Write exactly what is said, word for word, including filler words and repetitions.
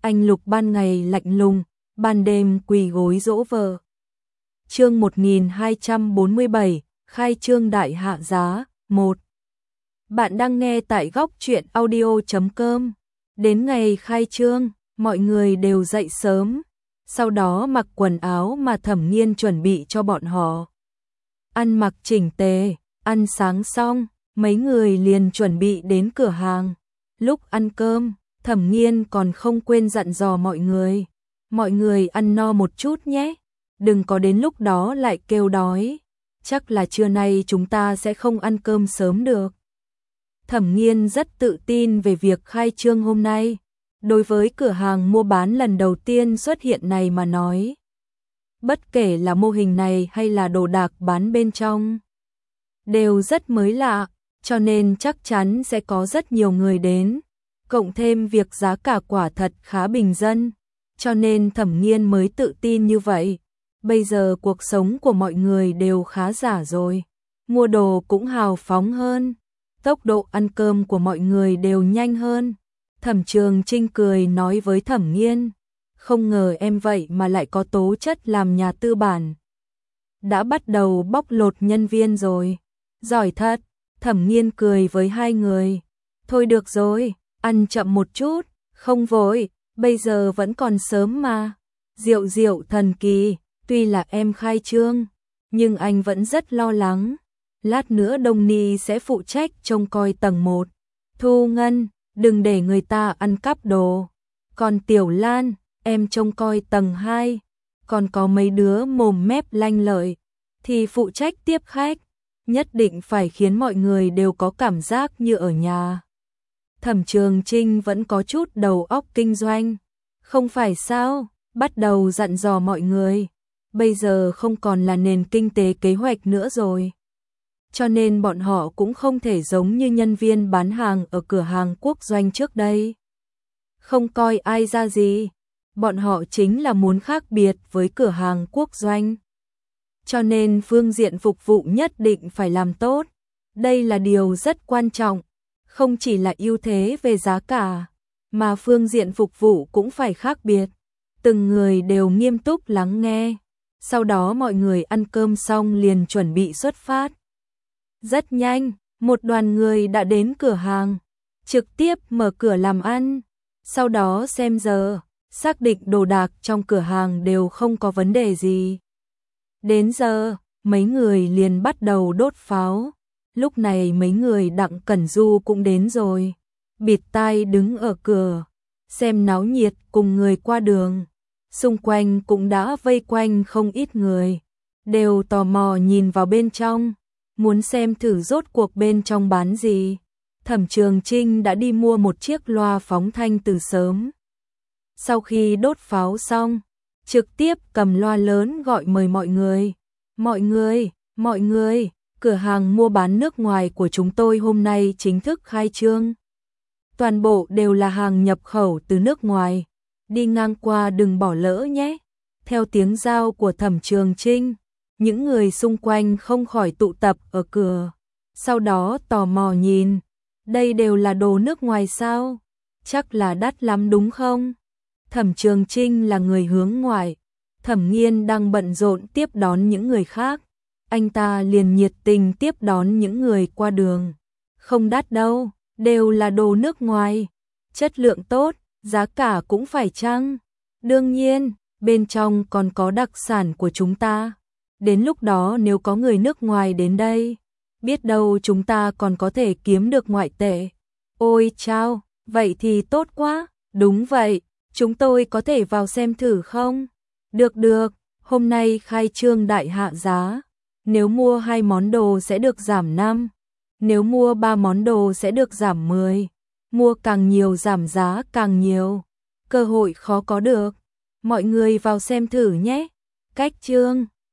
Anh Lục ban ngày lạnh lùng, ban đêm quỳ gối dỗ vợ. Chương một nghìn hai trăm bốn mươi bảy, khai trương đại hạ giá, một. Bạn đang nghe tại góc truyện audio chấm com. Đến ngày khai trương, mọi người đều dậy sớm, sau đó mặc quần áo mà Thẩm Nghiên chuẩn bị cho bọn họ. Ăn mặc chỉnh tề, ăn sáng xong, mấy người liền chuẩn bị đến cửa hàng. Lúc ăn cơm, Thẩm Nghiên còn không quên dặn dò mọi người. Mọi người ăn no một chút nhé, đừng có đến lúc đó lại kêu đói. Chắc là trưa nay chúng ta sẽ không ăn cơm sớm được. Thẩm Nghiên rất tự tin về việc khai trương hôm nay. Đối với cửa hàng mua bán lần đầu tiên xuất hiện này mà nói, bất kể là mô hình này hay là đồ đạc bán bên trong, đều rất mới lạ, cho nên chắc chắn sẽ có rất nhiều người đến. Cộng thêm việc giá cả quả thật khá bình dân, cho nên Thẩm Nghiên mới tự tin như vậy. Bây giờ cuộc sống của mọi người đều khá giả rồi, mua đồ cũng hào phóng hơn, tốc độ ăn cơm của mọi người đều nhanh hơn. Thẩm Trường Trinh cười nói với Thẩm Nghiên, không ngờ em vậy mà lại có tố chất làm nhà tư bản. Đã bắt đầu bóc lột nhân viên rồi. Giỏi thật. Thẩm Nghiên cười với hai người. Thôi được rồi, ăn chậm một chút, không vội, bây giờ vẫn còn sớm mà. Diệu diệu thần kỳ, tuy là em khai trương, nhưng anh vẫn rất lo lắng. Lát nữa Đông Ni sẽ phụ trách trông coi tầng một. Thu Ngân, đừng để người ta ăn cắp đồ. Còn Tiểu Lan, em trông coi tầng hai. Còn có mấy đứa mồm mép lanh lợi thì phụ trách tiếp khách. Nhất định phải khiến mọi người đều có cảm giác như ở nhà. Thẩm Trường Trinh vẫn có chút đầu óc kinh doanh. Không phải sao, bắt đầu dặn dò mọi người. Bây giờ không còn là nền kinh tế kế hoạch nữa rồi. Cho nên bọn họ cũng không thể giống như nhân viên bán hàng ở cửa hàng quốc doanh trước đây. Không coi ai ra gì. Bọn họ chính là muốn khác biệt với cửa hàng quốc doanh. Cho nên phương diện phục vụ nhất định phải làm tốt. Đây là điều rất quan trọng. Không chỉ là ưu thế về giá cả, mà phương diện phục vụ cũng phải khác biệt. Từng người đều nghiêm túc lắng nghe. Sau đó mọi người ăn cơm xong liền chuẩn bị xuất phát. Rất nhanh, một đoàn người đã đến cửa hàng, trực tiếp mở cửa làm ăn. Sau đó xem giờ, xác định đồ đạc trong cửa hàng đều không có vấn đề gì. Đến giờ, mấy người liền bắt đầu đốt pháo. Lúc này mấy người Đặng Cẩn Du cũng đến rồi. Bịt tai đứng ở cửa, xem náo nhiệt cùng người qua đường. Xung quanh cũng đã vây quanh không ít người, đều tò mò nhìn vào bên trong, muốn xem thử rốt cuộc bên trong bán gì. Thẩm Trường Trinh đã đi mua một chiếc loa phóng thanh từ sớm. Sau khi đốt pháo xong, trực tiếp cầm loa lớn gọi mời mọi người. Mọi người, mọi người, cửa hàng mua bán nước ngoài của chúng tôi hôm nay chính thức khai trương. Toàn bộ đều là hàng nhập khẩu từ nước ngoài. Đi ngang qua đừng bỏ lỡ nhé. Theo tiếng giao của Thẩm Trường Trinh, những người xung quanh không khỏi tụ tập ở cửa. Sau đó tò mò nhìn. Đây đều là đồ nước ngoài sao? Chắc là đắt lắm đúng không? Thẩm Trường Trinh là người hướng ngoại. Thẩm Nghiên đang bận rộn tiếp đón những người khác. Anh ta liền nhiệt tình tiếp đón những người qua đường. Không đắt đâu, đều là đồ nước ngoài. Chất lượng tốt, giá cả cũng phải chăng? Đương nhiên, bên trong còn có đặc sản của chúng ta. Đến lúc đó nếu có người nước ngoài đến đây, biết đâu chúng ta còn có thể kiếm được ngoại tệ. Ôi chao, vậy thì tốt quá. Đúng vậy, chúng tôi có thể vào xem thử không? Được được, hôm nay khai trương đại hạ giá. Nếu mua hai món đồ sẽ được giảm năm. Nếu mua ba món đồ sẽ được giảm mười. Mua càng nhiều giảm giá càng nhiều. Cơ hội khó có được. Mọi người vào xem thử nhé. Cách trương.